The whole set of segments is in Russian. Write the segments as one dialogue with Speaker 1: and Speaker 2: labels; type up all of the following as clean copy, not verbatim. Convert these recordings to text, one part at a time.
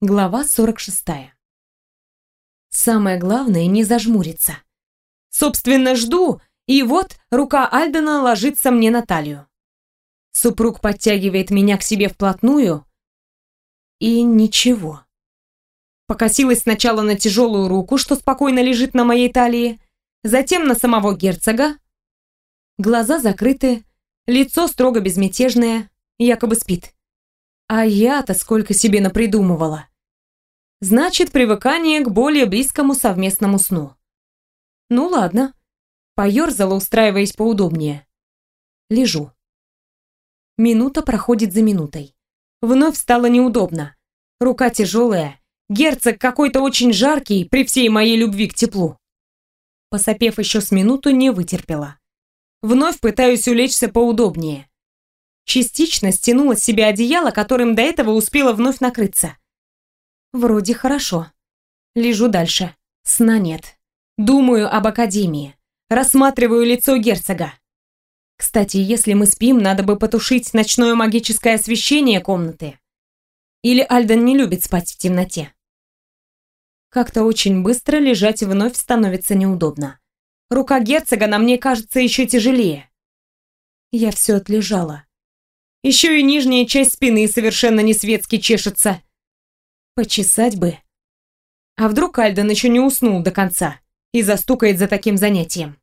Speaker 1: Глава 46. Самое главное не зажмуриться. Собственно, жду, и вот рука Альдена ложится мне на талию. Супруг подтягивает меня к себе вплотную, и ничего. Покосилась сначала на тяжелую руку, что спокойно лежит на моей талии, затем на самого герцога. Глаза закрыты, лицо строго безмятежное, якобы спит. А я-то сколько себе напридумывала. Значит, привыкание к более близкому совместному сну. Ну ладно. Поёрзала, устраиваясь поудобнее. Лежу. Минута проходит за минутой. Вновь стало неудобно. Рука тяжелая. Герцог какой-то очень жаркий при всей моей любви к теплу. Посопев еще с минуту, не вытерпела. Вновь пытаюсь улечься поудобнее. Частично стянула с себя одеяло, которым до этого успела вновь накрыться. Вроде хорошо. Лежу дальше. Сна нет. Думаю об академии. Рассматриваю лицо герцога. Кстати, если мы спим, надо бы потушить ночное магическое освещение комнаты. Или Альден не любит спать в темноте. Как-то очень быстро лежать вновь становится неудобно. Рука герцога на мне кажется еще тяжелее. Я все отлежала. Еще и нижняя часть спины совершенно не светски чешется. Почесать бы. А вдруг Альден еще не уснул до конца и застукает за таким занятием?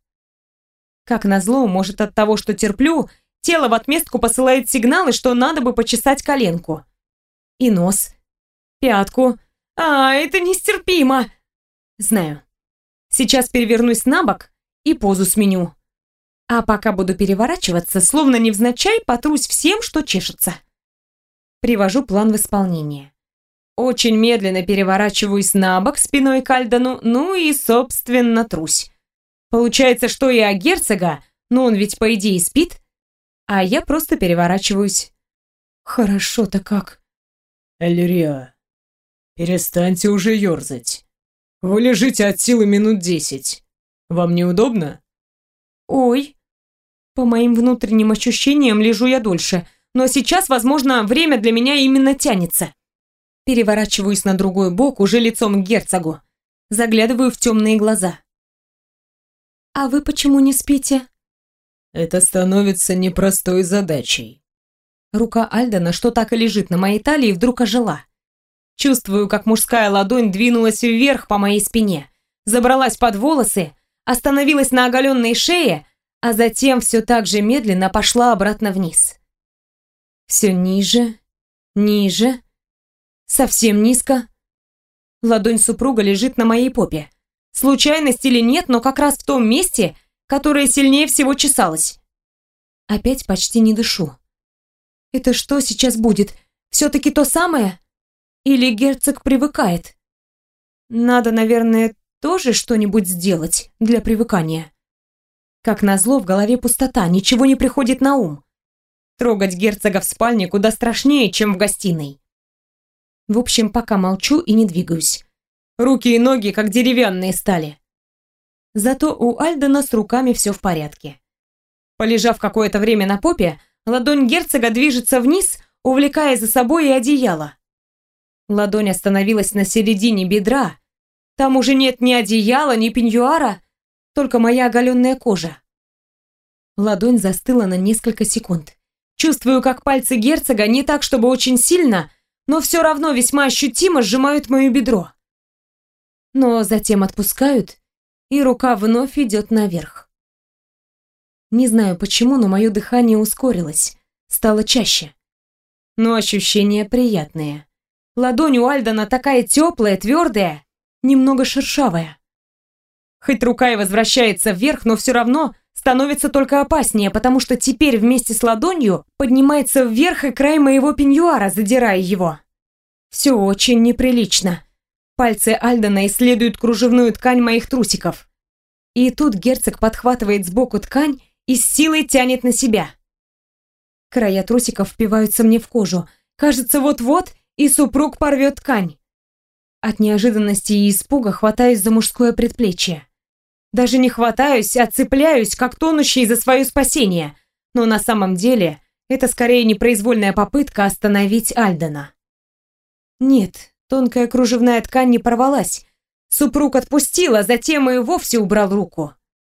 Speaker 1: Как назло, может, от того, что терплю, тело в отместку посылает сигналы, что надо бы почесать коленку. И нос, пятку. Это нестерпимо. Знаю. Сейчас перевернусь на бок и позу сменю. А пока буду переворачиваться, словно невзначай потрусь всем, что чешется. Привожу план в исполнение. Очень медленно переворачиваюсь на бок спиной к Альдену, ну и, собственно, трусь. Получается, что и о герцога, но он ведь, по идее, спит, а я просто переворачиваюсь. Хорошо-то как.
Speaker 2: Эльрия, перестаньте уже ерзать. Вы лежите от силы минут 10. Вам неудобно?
Speaker 1: Ой. По моим внутренним ощущениям лежу я дольше, но сейчас, возможно, время для меня именно тянется. Переворачиваюсь на другой бок, уже лицом к герцогу. Заглядываю в темные глаза. «А вы почему не спите?»
Speaker 2: Это становится непростой задачей.
Speaker 1: Рука Альдена, что так и лежит на моей талии, вдруг ожила. Чувствую, как мужская ладонь двинулась вверх по моей спине, забралась под волосы, остановилась на оголенной шее, а затем все так же медленно пошла обратно вниз. Все ниже, ниже, совсем низко. Ладонь супруга лежит на моей попе. Случайность или нет, но как раз в том месте, которое сильнее всего чесалось. Опять почти не дышу. Это что сейчас будет? Все-таки то самое? Или герцог привыкает? Надо, наверное, тоже что-нибудь сделать для привыкания. Как назло, в голове пустота, ничего не приходит на ум. Трогать герцога в спальне куда страшнее, чем в гостиной. В общем, пока молчу и не двигаюсь. Руки и ноги как деревянные стали. Зато у Альдена с руками все в порядке. Полежав какое-то время на попе, ладонь герцога движется вниз, увлекая за собой и одеяло. Ладонь остановилась на середине бедра. Там уже нет ни одеяла, ни пеньюара, только моя оголенная кожа. Ладонь застыла на несколько секунд. Чувствую, как пальцы герцога не так, чтобы очень сильно, но все равно весьма ощутимо сжимают мое бедро. Но затем отпускают, и рука вновь идет наверх. Не знаю почему, но мое дыхание ускорилось, стало чаще. Но ощущения приятные. Ладонь у Альдена такая теплая, твердая, немного шершавая. Хоть рука и возвращается вверх, но все равно становится только опаснее, потому что теперь вместе с ладонью поднимается вверх и край моего пеньюара, задирая его. Все очень неприлично. Пальцы Альдена исследуют кружевную ткань моих трусиков. И тут герцог подхватывает сбоку ткань и с силой тянет на себя. Края трусиков впиваются мне в кожу. Кажется, вот-вот и супруг порвет ткань. От неожиданности и испуга хватаюсь за мужское предплечье. Даже не хватаюсь, а цепляюсь, как тонущий за свое спасение. Но на самом деле это скорее непроизвольная попытка остановить Альдена. Нет, Тонкая кружевная ткань не порвалась. Супруг отпустил, а затем и вовсе убрал руку.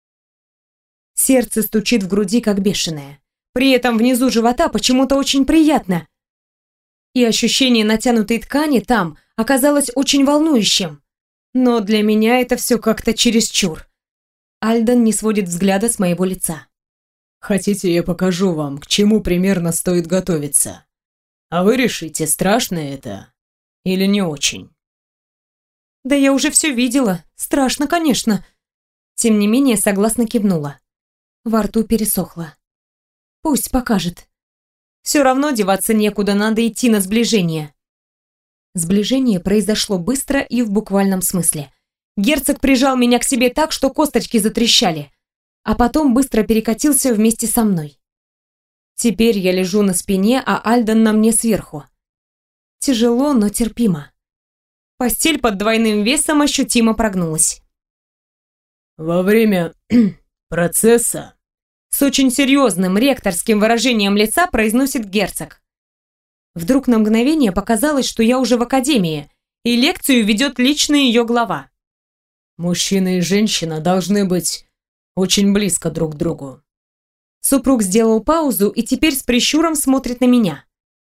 Speaker 1: Сердце стучит в груди, как бешеное. При этом внизу живота почему-то очень приятно. И ощущение натянутой ткани там оказалось очень волнующим. Но для меня это все как-то чересчур. Альден не сводит взгляда с моего лица.
Speaker 2: Хотите, я покажу вам, к чему примерно стоит готовиться? А вы решите, страшно это или не очень?
Speaker 1: Да я уже все видела. Страшно, конечно. Тем не менее, согласно кивнула. Во рту пересохло. Пусть покажет. Все равно деваться некуда, надо идти на сближение. Сближение произошло быстро и в буквальном смысле. Герцог прижал меня к себе так, что косточки затрещали, а потом быстро перекатился вместе со мной. Теперь я лежу на спине, а Альден на мне сверху. Тяжело, но терпимо. Постель под двойным весом ощутимо прогнулась.
Speaker 2: Во время процесса
Speaker 1: С очень серьезным ректорским выражением лица произносит герцог. Вдруг на мгновение показалось, что я уже в академии, и лекцию ведет лично ее глава.
Speaker 2: мужчина и женщина должны быть очень близко друг к другу.
Speaker 1: Супруг сделал паузу и теперь с прищуром смотрит на меня.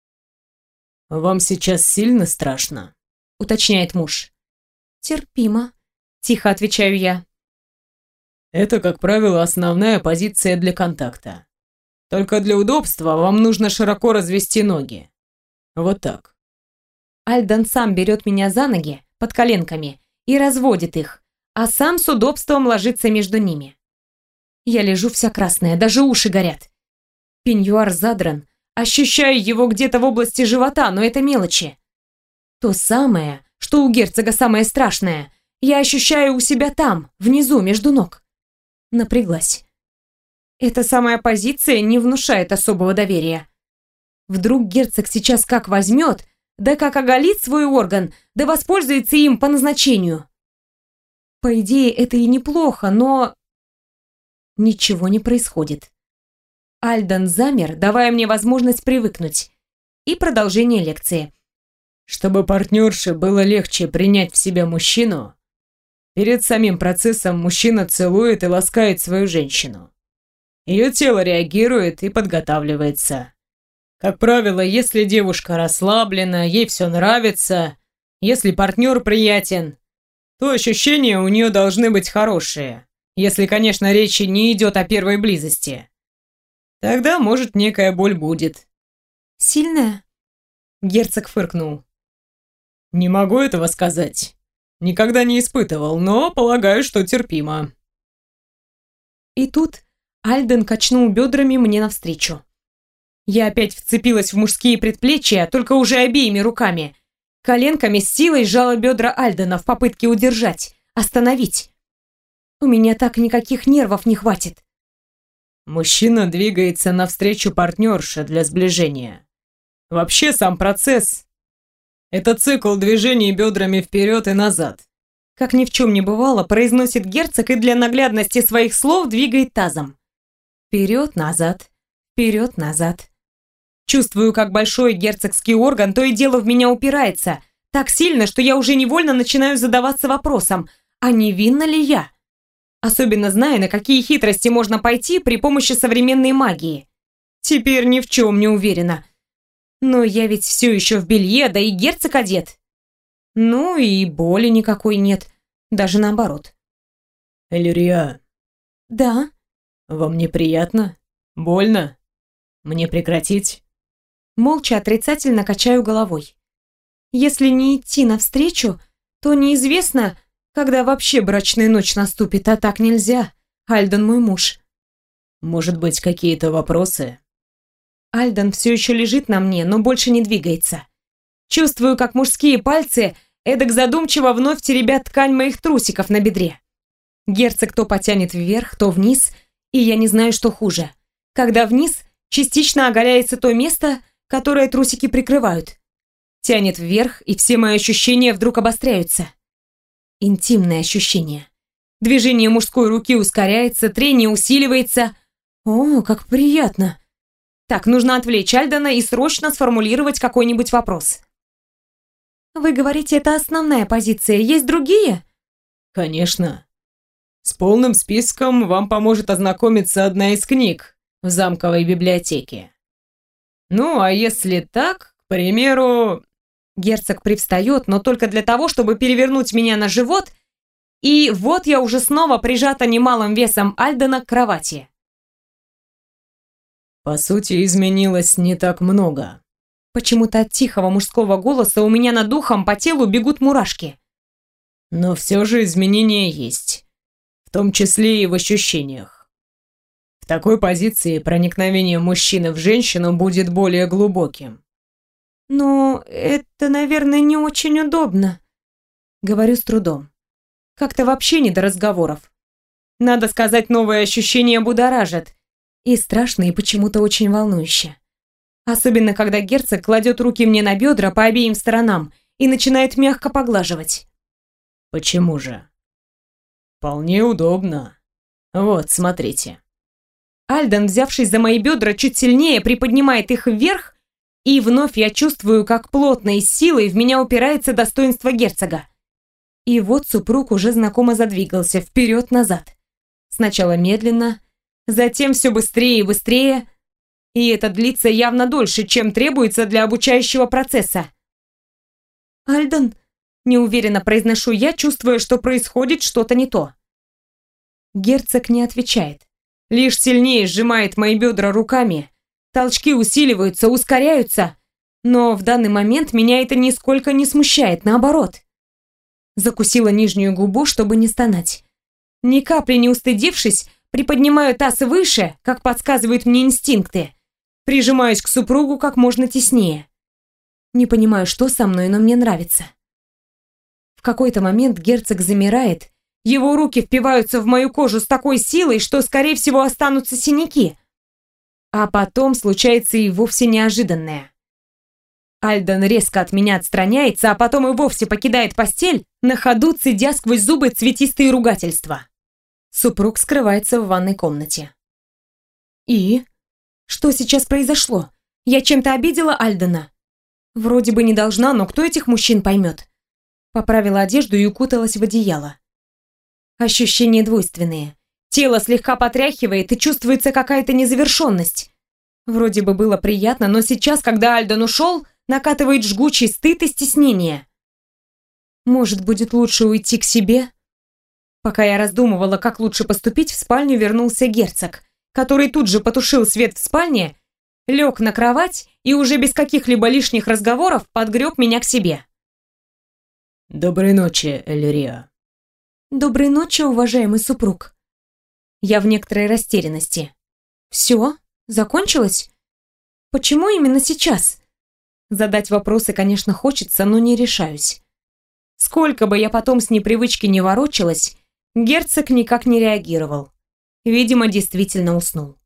Speaker 2: Вам сейчас сильно страшно?
Speaker 1: Уточняет муж. Терпимо, тихо отвечаю я.
Speaker 2: Это, как правило, основная позиция для контакта. Только для удобства вам нужно широко развести ноги. Вот так.
Speaker 1: Альден сам берет меня за ноги, под коленками, и разводит их, а сам с удобством ложится между ними. Я лежу вся красная, даже уши горят. Пеньюар задран, ощущаю его где-то в области живота, но это мелочи. То самое, что у герцога самое страшное, я ощущаю у себя там, внизу, между ног. Напряглась. Эта самая позиция не внушает особого доверия. Вдруг герцог сейчас как возьмет, да как оголит свой орган, да воспользуется им по назначению. По идее, это и неплохо, но... Ничего не происходит. Альден замер, давая мне возможность привыкнуть. И продолжение лекции.
Speaker 2: Чтобы партнерше было легче принять в себя мужчину, перед самим процессом мужчина целует и ласкает свою женщину. Ее тело реагирует и подготавливается. Как правило, если девушка расслаблена, ей все нравится, если партнер приятен, то ощущения у нее должны быть хорошие, если, конечно, речи не идет о первой близости. Тогда, может, некая боль будет.
Speaker 1: Сильная? Герцог фыркнул.
Speaker 2: Не могу этого сказать. Никогда не испытывал, но полагаю, что терпимо.
Speaker 1: И тут Альден качнул бедрами мне навстречу. Я опять вцепилась в мужские предплечья, только уже обеими руками. Коленками с силой сжала бедра Альдена в попытке удержать, остановить. У меня так никаких нервов не хватит.
Speaker 2: Мужчина двигается навстречу партнерше для сближения. Вообще сам процесс – это цикл движений бедрами вперед и назад.
Speaker 1: Как ни в чем не бывало, произносит герцог и для наглядности своих слов двигает тазом. Вперед-назад, вперед-назад. Чувствую, как большой герцогский орган то и дело в меня упирается, так сильно, что я уже невольно начинаю задаваться вопросом, а невинна ли я? Особенно зная, на какие хитрости можно пойти при помощи современной магии. Теперь ни в чем не уверена. Но я ведь все еще в белье, да и герцог одет. Ну и боли никакой нет, даже наоборот.
Speaker 2: Эльрия.
Speaker 1: Да?
Speaker 2: Вам неприятно? Больно? Мне прекратить?
Speaker 1: Молча отрицательно качаю головой. Если не идти навстречу, то неизвестно, когда вообще брачная ночь наступит, а так нельзя. Альден мой муж.
Speaker 2: Может быть, какие-то вопросы?
Speaker 1: Альден все еще лежит на мне, но больше не двигается. Чувствую, как мужские пальцы эдак задумчиво вновь теребят ткань моих трусиков на бедре. Герцог то потянет вверх, то вниз, и я не знаю, что хуже. Когда вниз, частично оголяется то место, которое трусики прикрывают. Тянет вверх, и все мои ощущения вдруг обостряются. Интимное ощущение. Движение мужской руки ускоряется, трение усиливается. О, как приятно. Так, нужно отвлечь Альдена и срочно сформулировать какой-нибудь вопрос. Вы говорите, это основная позиция. Есть другие?
Speaker 2: Конечно. С полным списком вам поможет ознакомиться одна из книг в замковой библиотеке. Ну, а если так, к примеру...
Speaker 1: Герцог привстает, но только для того, чтобы перевернуть меня на живот, и вот я уже снова прижата немалым весом Альдена к кровати.
Speaker 2: По сути, изменилось не так много.
Speaker 1: Почему-то от тихого мужского голоса у меня над духом по телу бегут мурашки.
Speaker 2: Но все же изменения есть, в том числе и в ощущениях. В такой позиции проникновение мужчины в женщину будет более глубоким.
Speaker 1: «Ну, это, наверное, не очень удобно», — говорю с трудом. Как-то вообще не до разговоров. Надо сказать, новые ощущения будоражат. И страшно, и почему-то очень волнующе. Особенно, когда герцог кладет руки мне на бедра по обеим сторонам и начинает мягко поглаживать.
Speaker 2: Почему же? Вполне удобно. Вот, смотрите.
Speaker 1: Альден, взявшись за мои бедра, чуть сильнее приподнимает их вверх, и вновь я чувствую, как плотной силой в меня упирается достоинство герцога. И вот супруг уже знакомо задвигался вперед-назад. Сначала медленно, затем все быстрее и быстрее, и это длится явно дольше, чем требуется для обучающего процесса. «Альден», — неуверенно произношу я, чувствуя, что происходит что-то не то. Герцог не отвечает, лишь сильнее сжимает мои бедра руками. Толчки усиливаются, ускоряются, но в данный момент меня это нисколько не смущает, наоборот. Закусила нижнюю губу, чтобы не стонать. Ни капли не устыдившись, приподнимаю таз выше, как подсказывают мне инстинкты. Прижимаюсь к супругу как можно теснее. Не понимаю, что со мной, но мне нравится. В какой-то момент герцог замирает, его руки впиваются в мою кожу с такой силой, что, скорее всего, останутся синяки. А потом случается и вовсе неожиданное. Альден резко от меня отстраняется, а потом и вовсе покидает постель, на ходу цедя сквозь зубы цветистые ругательства. Супруг скрывается в ванной комнате. И? Что сейчас произошло? Я чем-то обидела Альдена? Вроде бы не должна, но кто этих мужчин поймет? Поправила одежду и укуталась в одеяло. Ощущения двойственные. Тело слегка потряхивает и чувствуется какая-то незавершенность. Вроде бы было приятно, но сейчас, когда Альден ушел, накатывает жгучий стыд и стеснение. Может, будет лучше уйти к себе? Пока я раздумывала, как лучше поступить, в спальню вернулся герцог, который тут же потушил свет в спальне, лег на кровать и уже без каких-либо лишних разговоров подгреб меня к себе.
Speaker 2: Доброй ночи, Эльрия.
Speaker 1: Доброй ночи, уважаемый супруг. Я в некоторой растерянности. Все? Закончилось? Почему именно сейчас? Задать вопросы, конечно, хочется, но не решаюсь. Сколько бы я потом с непривычки не ворочалась, герцог никак не реагировал. Видимо, действительно уснул.